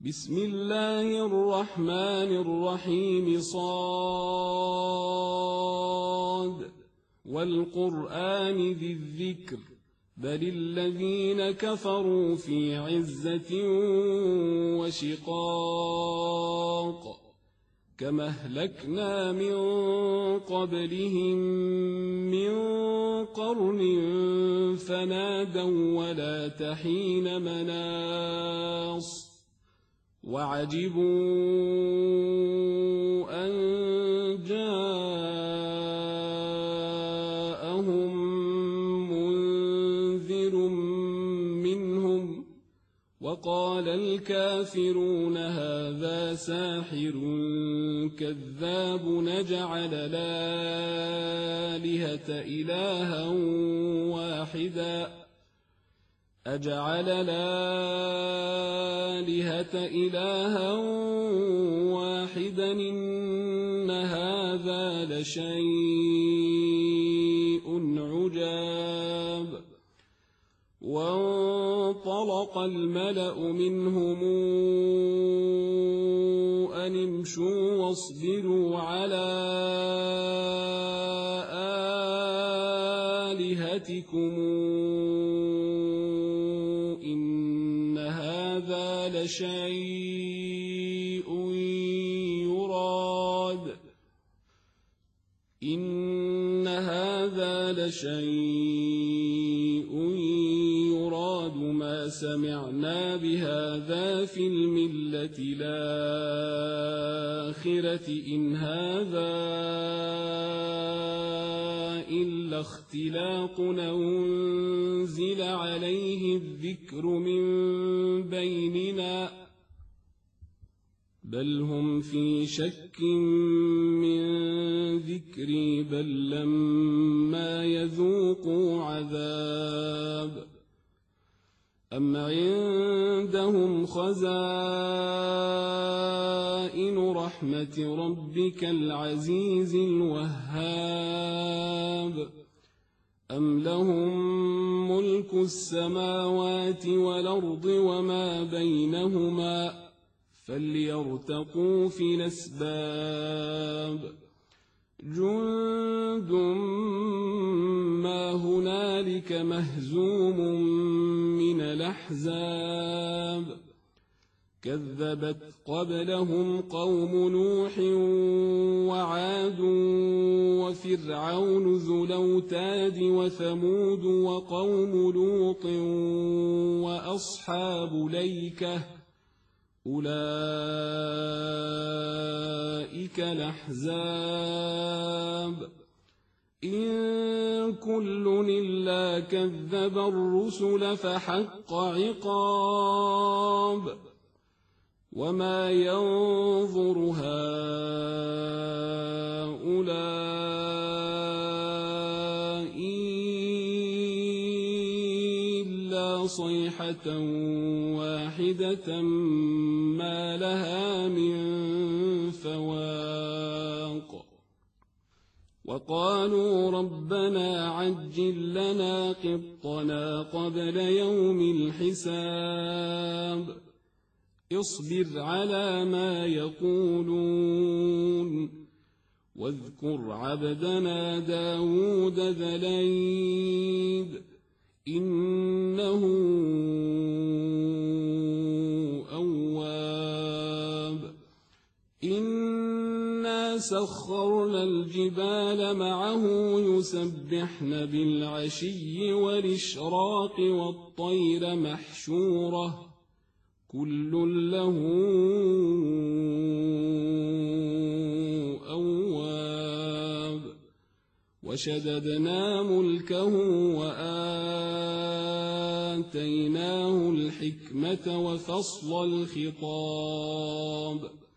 بسم الله الرحمن الرحيم صاد والقرآن ذي الذكر بل الذين كفروا في عزة وشقاق كما أهلكنا من قبلهم من قرن فنادوا ولا تحين مناص وعجبوا أن جاءهم منذر منهم وقال الكافرون هذا ساحر كذاب نجعل الآلهة إلها واحدا أجعل الآلهة إلها واحدا إن هذا لشيء عجاب وانطلق الملأ منهم أن امشوا واصبروا على آلهتكم إن هذا لشيء يراد ما سمعنا بهذا في الملة الآخرة إن هذا إلا اختلاق أنزل عليه الذكر من بيننا بل هم في شك من ذكري بل لما يذوقوا عذاب أم عندهم خزائن رحمة ربك العزيز الوهاب أم لهم ملك السماوات والأرض وما بينهما فليرتقوا في الأسباب جند ما هنالك مهزوم من الأحزاب كذبت قبلهم قوم نوح وعاد وفرعون ذو الأوتاد وثمود وقوم لوط وأصحاب الأيكة أولئك الأحزاب إن كل إلا كذب الرسل فحق عقاب وما ينظر هؤلاء إلا صيحة واحدة ما لها من فواق وقالوا ربنا عجل لنا قطنا قبل يوم الحساب اصبر على ما يقولون واذكر عبدنا داود ذا الأيد إنه أواب إنا سخرنا الجبال معه يسبحن بالعشي والإشراق والطير محشورة كل له أواب وشددنا ملكه وآتيناه الحكمة وفصل الخطاب